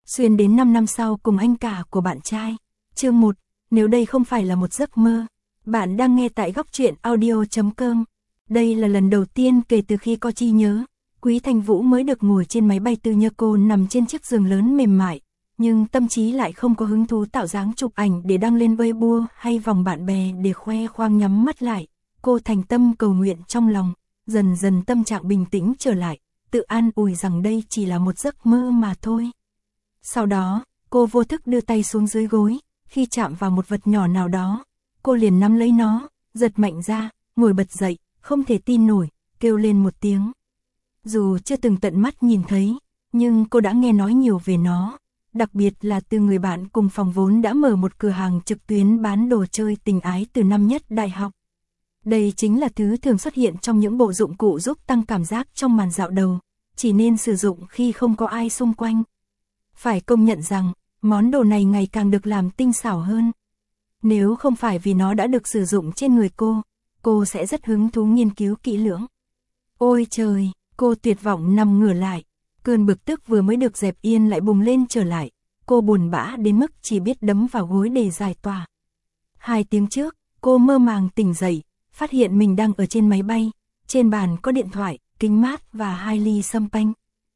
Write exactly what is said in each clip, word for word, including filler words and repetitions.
xuyên đến năm năm sau cùng anh cả của bạn trai. Chương một, nếu đây không phải là một giấc mơ. Bạn đang nghe tại góc truyện audio chấm com. Đây là lần đầu tiên kể từ khi có trí nhớ, Quý Thanh Vũ mới được ngồi trên máy bay tư nhân. Cô nằm trên chiếc giường lớn mềm mại, nhưng tâm trí lại không có hứng thú tạo dáng chụp ảnh để đăng lên Weibo hay vòng bạn bè để khoe khoang. Nhắm mắt lại, cô thành tâm cầu nguyện trong lòng, dần dần tâm trạng bình tĩnh trở lại, tự an ủi rằng đây chỉ là một giấc mơ mà thôi. Sau đó, cô vô thức đưa tay xuống dưới gối, khi chạm vào một vật nhỏ nào đó, cô liền nắm lấy nó, giật mạnh ra, ngồi bật dậy, không thể tin nổi, kêu lên một tiếng. Dù chưa từng tận mắt nhìn thấy, nhưng cô đã nghe nói nhiều về nó, đặc biệt là từ người bạn cùng phòng vốn đã mở một cửa hàng trực tuyến bán đồ chơi tình ái từ năm nhất đại học. Đây chính là thứ thường xuất hiện trong những bộ dụng cụ giúp tăng cảm giác trong màn dạo đầu, chỉ nên sử dụng khi không có ai xung quanh. Phải công nhận rằng, món đồ này ngày càng được làm tinh xảo hơn. Nếu không phải vì nó đã được sử dụng trên người cô, cô sẽ rất hứng thú nghiên cứu kỹ lưỡng. Ôi trời, cô tuyệt vọng nằm ngửa lại, cơn bực tức vừa mới được dẹp yên lại bùng lên trở lại, cô buồn bã đến mức chỉ biết đấm vào gối để giải tỏa. Hai tiếng trước, cô mơ màng tỉnh dậy, phát hiện mình đang ở trên máy bay, trên bàn có điện thoại, kính mát và hai ly sâm panh.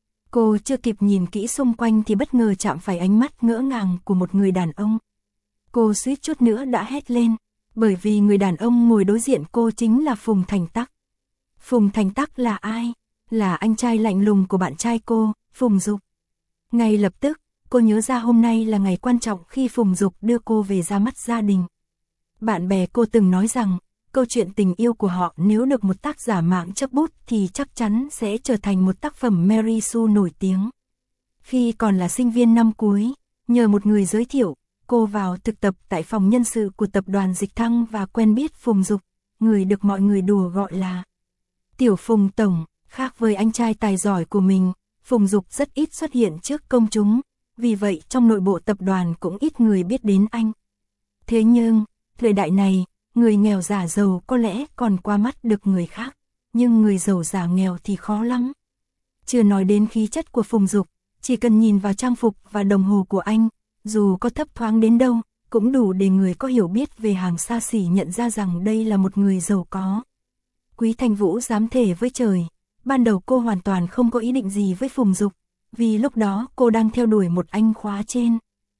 Cô chưa kịp nhìn kỹ xung quanh thì bất ngờ chạm phải ánh mắt ngỡ ngàng của một người đàn ông. Cô suýt chút nữa đã hét lên, bởi vì người đàn ông ngồi đối diện cô chính là Phùng Thành Tắc. Phùng Thành Tắc là ai? Là anh trai lạnh lùng của bạn trai cô, Phùng Dục. Ngay lập tức, cô nhớ ra hôm nay là ngày quan trọng khi Phùng Dục đưa cô về ra mắt gia đình. Bạn bè cô từng nói rằng, câu chuyện tình yêu của họ nếu được một tác giả mạng chấp bút thì chắc chắn sẽ trở thành một tác phẩm Mary Sue nổi tiếng. Khi còn là sinh viên năm cuối, nhờ một người giới thiệu, cô vào thực tập tại phòng nhân sự của tập đoàn Dịch Thăng và quen biết Phùng Dục, người được mọi người đùa gọi là Tiểu Phùng Tổng. Khác với anh trai tài giỏi của mình, Phùng Dục rất ít xuất hiện trước công chúng, vì vậy trong nội bộ tập đoàn cũng ít người biết đến anh. Thế nhưng, thời đại này, người nghèo giả giàu có lẽ còn qua mắt được người khác, nhưng người giàu giả nghèo thì khó lắm. Chưa nói đến khí chất của Phùng Dục, chỉ cần nhìn vào trang phục và đồng hồ của anh, dù có thấp thoáng đến đâu, cũng đủ để người có hiểu biết về hàng xa xỉ nhận ra rằng đây là một người giàu có. Quý Thanh Vũ dám thề với trời, ban đầu cô hoàn toàn không có ý định gì với Phùng Dục, vì lúc đó cô đang theo đuổi một anh khóa trên.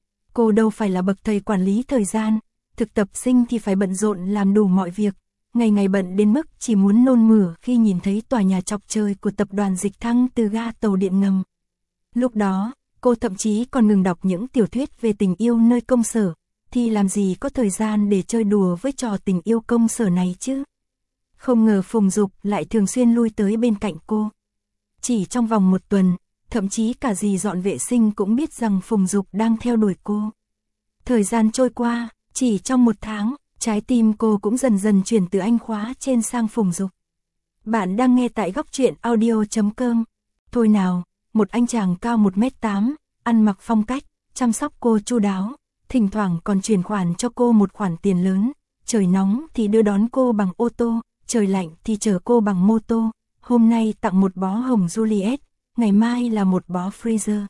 Cô đâu phải là bậc thầy quản lý thời gian, thực tập sinh thì phải bận rộn làm đủ mọi việc, ngày ngày bận đến mức chỉ muốn nôn mửa khi nhìn thấy tòa nhà chọc trời của tập đoàn Dịch Thăng từ ga tàu điện ngầm. Lúc đó, cô thậm chí còn ngừng đọc những tiểu thuyết về tình yêu nơi công sở, thì làm gì có thời gian để chơi đùa với trò tình yêu công sở này chứ. Không ngờ Phùng Dục lại thường xuyên lui tới bên cạnh cô. Chỉ trong vòng một tuần, thậm chí cả dì dọn vệ sinh cũng biết rằng Phùng Dục đang theo đuổi cô. Thời gian trôi qua, chỉ trong một tháng, trái tim cô cũng dần dần chuyển từ anh khóa trên sang Phùng Dục. Bạn đang nghe tại góc truyện audio chấm com. Thôi nào, một anh chàng cao một mét tám, ăn mặc phong cách, chăm sóc cô chu đáo, thỉnh thoảng còn chuyển khoản cho cô một khoản tiền lớn, trời nóng thì đưa đón cô bằng ô tô, trời lạnh thì chở cô bằng mô tô, hôm nay tặng một bó hồng Juliet, ngày mai là một bó Freezer.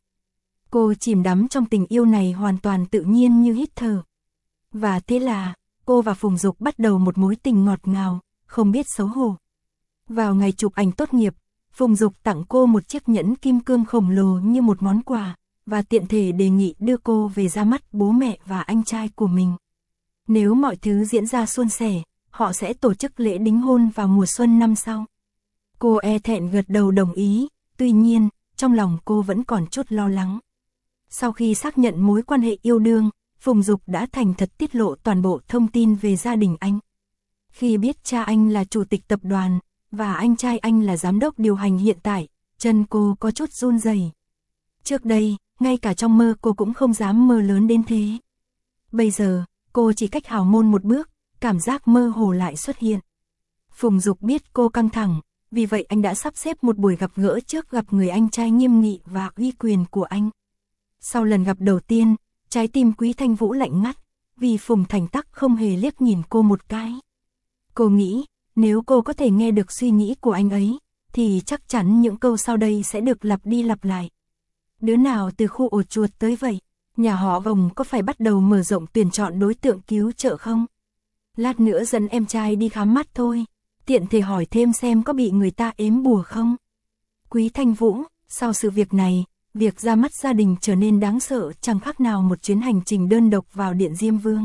Cô chìm đắm trong tình yêu này hoàn toàn tự nhiên như hít thở. Và thế là, cô và Phùng Dục bắt đầu một mối tình ngọt ngào, không biết xấu hổ. Vào ngày chụp ảnh tốt nghiệp, Phùng Dục tặng cô một chiếc nhẫn kim cương khổng lồ như một món quà, và tiện thể đề nghị đưa cô về ra mắt bố mẹ và anh trai của mình. Nếu mọi thứ diễn ra suôn sẻ, họ sẽ tổ chức lễ đính hôn vào mùa xuân năm sau. Cô e thẹn gật đầu đồng ý, tuy nhiên, trong lòng cô vẫn còn chút lo lắng. Sau khi xác nhận mối quan hệ yêu đương, Phùng Dục đã thành thật tiết lộ toàn bộ thông tin về gia đình anh. Khi biết cha anh là chủ tịch tập đoàn, và anh trai anh là giám đốc điều hành hiện tại, chân cô có chút run rẩy. Trước đây, ngay cả trong mơ cô cũng không dám mơ lớn đến thế. Bây giờ, cô chỉ cách hào môn một bước, cảm giác mơ hồ lại xuất hiện. Phùng Dục biết cô căng thẳng, vì vậy anh đã sắp xếp một buổi gặp gỡ trước gặp người anh trai nghiêm nghị và uy quyền của anh. Sau lần gặp đầu tiên, trái tim Quý Thanh Vũ lạnh ngắt, vì Phùng Thành Tắc không hề liếc nhìn cô một cái. Cô nghĩ, nếu cô có thể nghe được suy nghĩ của anh ấy, thì chắc chắn những câu sau đây sẽ được lặp đi lặp lại. Đứa nào từ khu ổ chuột tới vậy? Nhà họ Vòng có phải bắt đầu mở rộng tuyển chọn đối tượng cứu trợ không? Lát nữa dẫn em trai đi khám mắt thôi, tiện thể hỏi thêm xem có bị người ta ếm bùa không. Quý Thanh Vũ, sau sự việc này, việc ra mắt gia đình trở nên đáng sợ chẳng khác nào một chuyến hành trình đơn độc vào Điện Diêm Vương.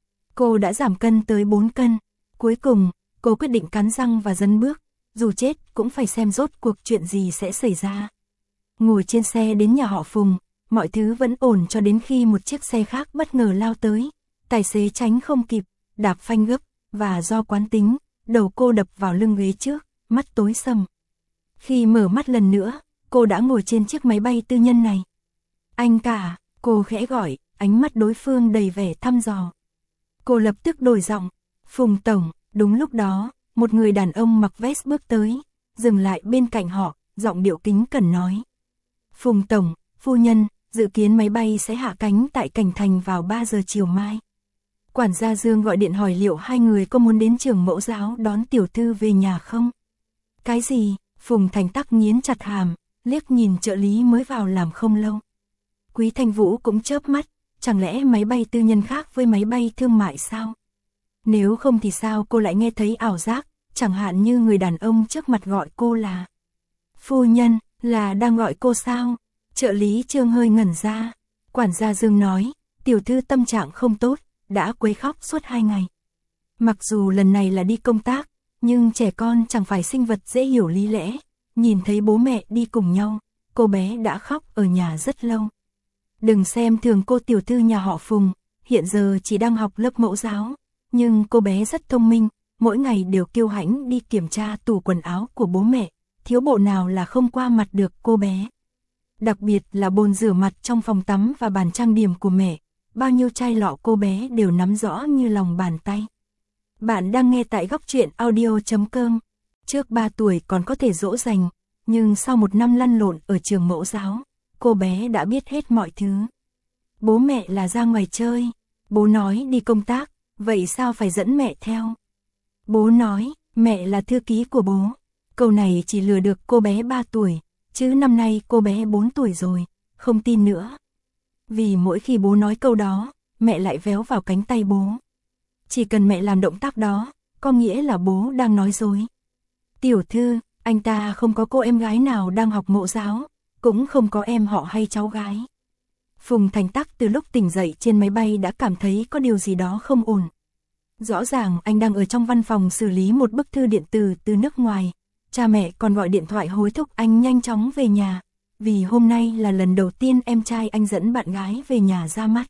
Cô đã giảm cân tới bốn cân, cuối cùng, cô quyết định cắn răng và dấn bước, dù chết cũng phải xem rốt cuộc chuyện gì sẽ xảy ra. Ngồi trên xe đến nhà họ Phùng, mọi thứ vẫn ổn cho đến khi một chiếc xe khác bất ngờ lao tới, tài xế tránh không kịp, đạp phanh gấp, và do quán tính, đầu cô đập vào lưng ghế trước, mắt tối sầm. Khi mở mắt lần nữa, cô đã ngồi trên chiếc máy bay tư nhân này. Anh cả, cô khẽ gọi, ánh mắt đối phương đầy vẻ thăm dò. Cô lập tức đổi giọng, Phùng tổng. Đúng lúc đó, một người đàn ông mặc vest bước tới, dừng lại bên cạnh họ, giọng điệu kính cẩn nói. Phùng tổng, phu nhân, dự kiến máy bay sẽ hạ cánh tại Cảnh Thành vào ba giờ chiều mai. Quản gia Dương gọi điện hỏi liệu hai người có muốn đến trường mẫu giáo đón tiểu thư về nhà không? Cái gì? Phùng Thành Tắc nghiến chặt hàm, liếc nhìn trợ lý mới vào làm không lâu. Quý Thanh Vũ cũng chớp mắt, chẳng lẽ máy bay tư nhân khác với máy bay thương mại sao? Nếu không thì sao cô lại nghe thấy ảo giác, chẳng hạn như người đàn ông trước mặt gọi cô là phu nhân, là đang gọi cô sao? Trợ lý Trương hơi ngẩn ra. Quản gia Dương nói, tiểu thư tâm trạng không tốt, đã quấy khóc suốt hai ngày. Mặc dù lần này là đi công tác, nhưng trẻ con chẳng phải sinh vật dễ hiểu lý lẽ. Nhìn thấy bố mẹ đi cùng nhau, cô bé đã khóc ở nhà rất lâu. Đừng xem thường cô tiểu thư nhà họ Phùng, hiện giờ chỉ đang học lớp mẫu giáo. Nhưng cô bé rất thông minh, mỗi ngày đều kiêu hãnh đi kiểm tra tủ quần áo của bố mẹ, thiếu bộ nào là không qua mặt được cô bé. Đặc biệt là bồn rửa mặt trong phòng tắm và bàn trang điểm của mẹ, bao nhiêu chai lọ cô bé đều nắm rõ như lòng bàn tay. Bạn đang nghe tại góc truyện audio chấm com. Trước ba tuổi còn có thể dỗ dành, nhưng sau một năm lăn lộn ở trường mẫu giáo, cô bé đã biết hết mọi thứ. Bố mẹ là ra ngoài chơi, bố nói đi công tác, vậy sao phải dẫn mẹ theo? Bố nói, mẹ là thư ký của bố. Câu này chỉ lừa được cô bé ba tuổi, chứ năm nay cô bé bốn tuổi rồi, không tin nữa. Vì mỗi khi bố nói câu đó, mẹ lại véo vào cánh tay bố. Chỉ cần mẹ làm động tác đó, có nghĩa là bố đang nói dối. Tiểu thư, anh ta không có cô em gái nào đang học mẫu giáo, cũng không có em họ hay cháu gái. Phùng Thành Tắc từ lúc tỉnh dậy trên máy bay đã cảm thấy có điều gì đó không ổn. Rõ ràng anh đang ở trong văn phòng xử lý một bức thư điện tử từ nước ngoài. Cha mẹ còn gọi điện thoại hối thúc anh nhanh chóng về nhà, vì hôm nay là lần đầu tiên em trai anh dẫn bạn gái về nhà ra mắt.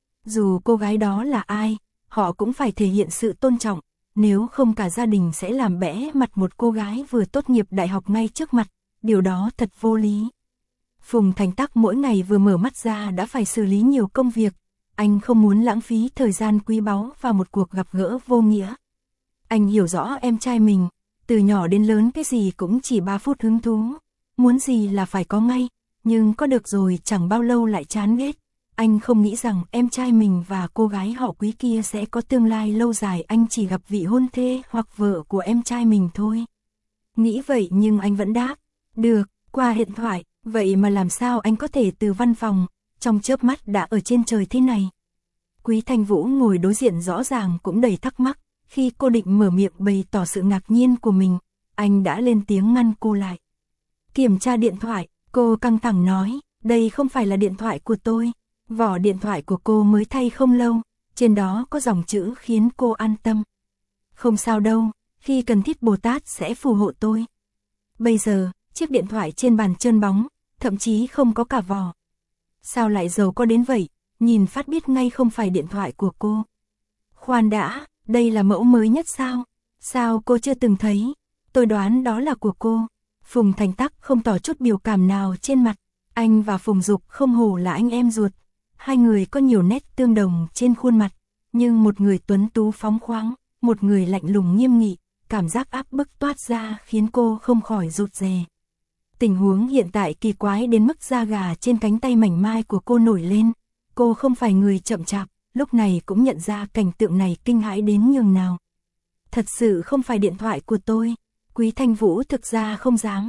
Dù cô gái đó là ai, họ cũng phải thể hiện sự tôn trọng, nếu không cả gia đình sẽ làm bẽ mặt một cô gái vừa tốt nghiệp đại học ngay trước mặt, điều đó thật vô lý. Phùng Thành Tắc mỗi ngày vừa mở mắt ra đã phải xử lý nhiều công việc, anh không muốn lãng phí thời gian quý báu vào một cuộc gặp gỡ vô nghĩa. Anh hiểu rõ em trai mình, từ nhỏ đến lớn cái gì cũng chỉ ba phút hứng thú, muốn gì là phải có ngay, nhưng có được rồi chẳng bao lâu lại chán ghét. Anh không nghĩ rằng em trai mình và cô gái họ Quý kia sẽ có tương lai lâu dài, anh chỉ gặp vị hôn thê hoặc vợ của em trai mình thôi. Nghĩ vậy nhưng anh vẫn đáp, được, qua điện thoại, vậy mà làm sao anh có thể từ văn phòng, trong chớp mắt đã ở trên trời thế này. Quý Thanh Vũ ngồi đối diện rõ ràng cũng đầy thắc mắc, khi cô định mở miệng bày tỏ sự ngạc nhiên của mình, anh đã lên tiếng ngăn cô lại. Kiểm tra điện thoại, cô căng thẳng nói, đây không phải là điện thoại của tôi. Vỏ điện thoại của cô mới thay không lâu, trên đó có dòng chữ khiến cô an tâm. Không sao đâu, khi cần thiết Bồ Tát sẽ phù hộ tôi. Bây giờ, chiếc điện thoại trên bàn trơn bóng, thậm chí không có cả vỏ. Sao lại giàu có đến vậy, nhìn phát biết ngay không phải điện thoại của cô. Khoan đã, đây là mẫu mới nhất sao? Sao cô chưa từng thấy? Tôi đoán đó là của cô. Phùng Thành Tắc không tỏ chút biểu cảm nào trên mặt. Anh và Phùng Dục không hổ là anh em ruột. Hai người có nhiều nét tương đồng trên khuôn mặt, nhưng một người tuấn tú phóng khoáng, một người lạnh lùng nghiêm nghị, cảm giác áp bức toát ra khiến cô không khỏi rụt rè. Tình huống hiện tại kỳ quái đến mức da gà trên cánh tay mảnh mai của cô nổi lên. Cô không phải người chậm chạp, lúc này cũng nhận ra cảnh tượng này kinh hãi đến nhường nào. Thật sự không phải điện thoại của tôi. Quý Thanh Vũ thực ra không dám.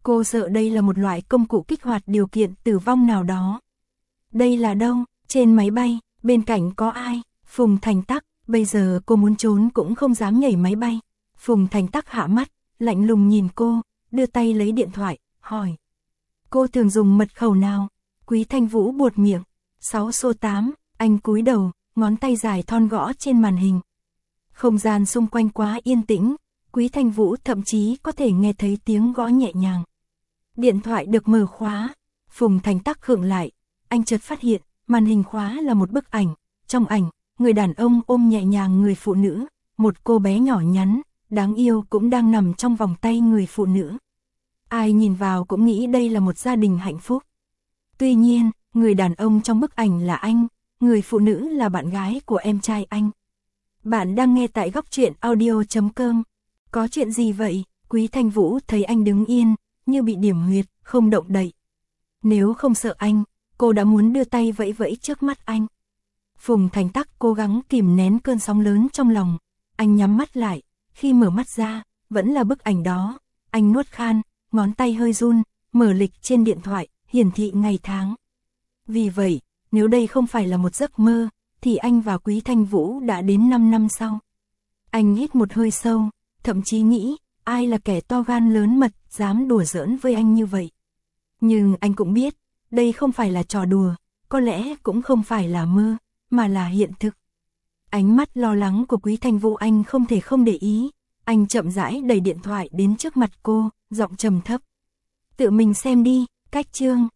Cô sợ đây là một loại công cụ kích hoạt điều kiện tử vong nào đó. Đây là đâu? Trên máy bay, bên cạnh có ai? Phùng Thành Tắc, bây giờ cô muốn trốn cũng không dám nhảy máy bay. Phùng Thành Tắc hạ mắt, lạnh lùng nhìn cô, đưa tay lấy điện thoại, hỏi. Cô thường dùng mật khẩu nào? Quý Thanh Vũ buột miệng. sáu số tám, anh cúi đầu, ngón tay dài thon gõ trên màn hình. Không gian xung quanh quá yên tĩnh, Quý Thanh Vũ thậm chí có thể nghe thấy tiếng gõ nhẹ nhàng. Điện thoại được mở khóa, Phùng Thành Tắc khựng lại, anh chợt phát hiện, màn hình khóa là một bức ảnh, trong ảnh, người đàn ông ôm nhẹ nhàng người phụ nữ, một cô bé nhỏ nhắn, đáng yêu cũng đang nằm trong vòng tay người phụ nữ. Ai nhìn vào cũng nghĩ đây là một gia đình hạnh phúc. Tuy nhiên, người đàn ông trong bức ảnh là anh, người phụ nữ là bạn gái của em trai anh. Bạn đang nghe tại góc truyện audio chấm com. Có chuyện gì vậy? Quý Thanh Vũ thấy anh đứng yên, như bị điểm huyệt, không động đậy. Nếu không sợ anh, cô đã muốn đưa tay vẫy vẫy trước mắt anh. Phùng Thành Tắc cố gắng kìm nén cơn sóng lớn trong lòng. Anh nhắm mắt lại, khi mở mắt ra, vẫn là bức ảnh đó. Anh nuốt khan, ngón tay hơi run, mở lịch trên điện thoại, hiển thị ngày tháng. Vì vậy, nếu đây không phải là một giấc mơ, thì anh và Quý Thanh Vũ đã đến năm năm sau. Anh hít một hơi sâu, thậm chí nghĩ, ai là kẻ to gan lớn mật, dám đùa giỡn với anh như vậy. Nhưng anh cũng biết, đây không phải là trò đùa, có lẽ cũng không phải là mơ, mà là hiện thực. Ánh mắt lo lắng của Quý Thanh Vũ anh không thể không để ý, anh chậm rãi đẩy điện thoại đến trước mặt cô, giọng trầm thấp. Tự mình xem đi, cách chương.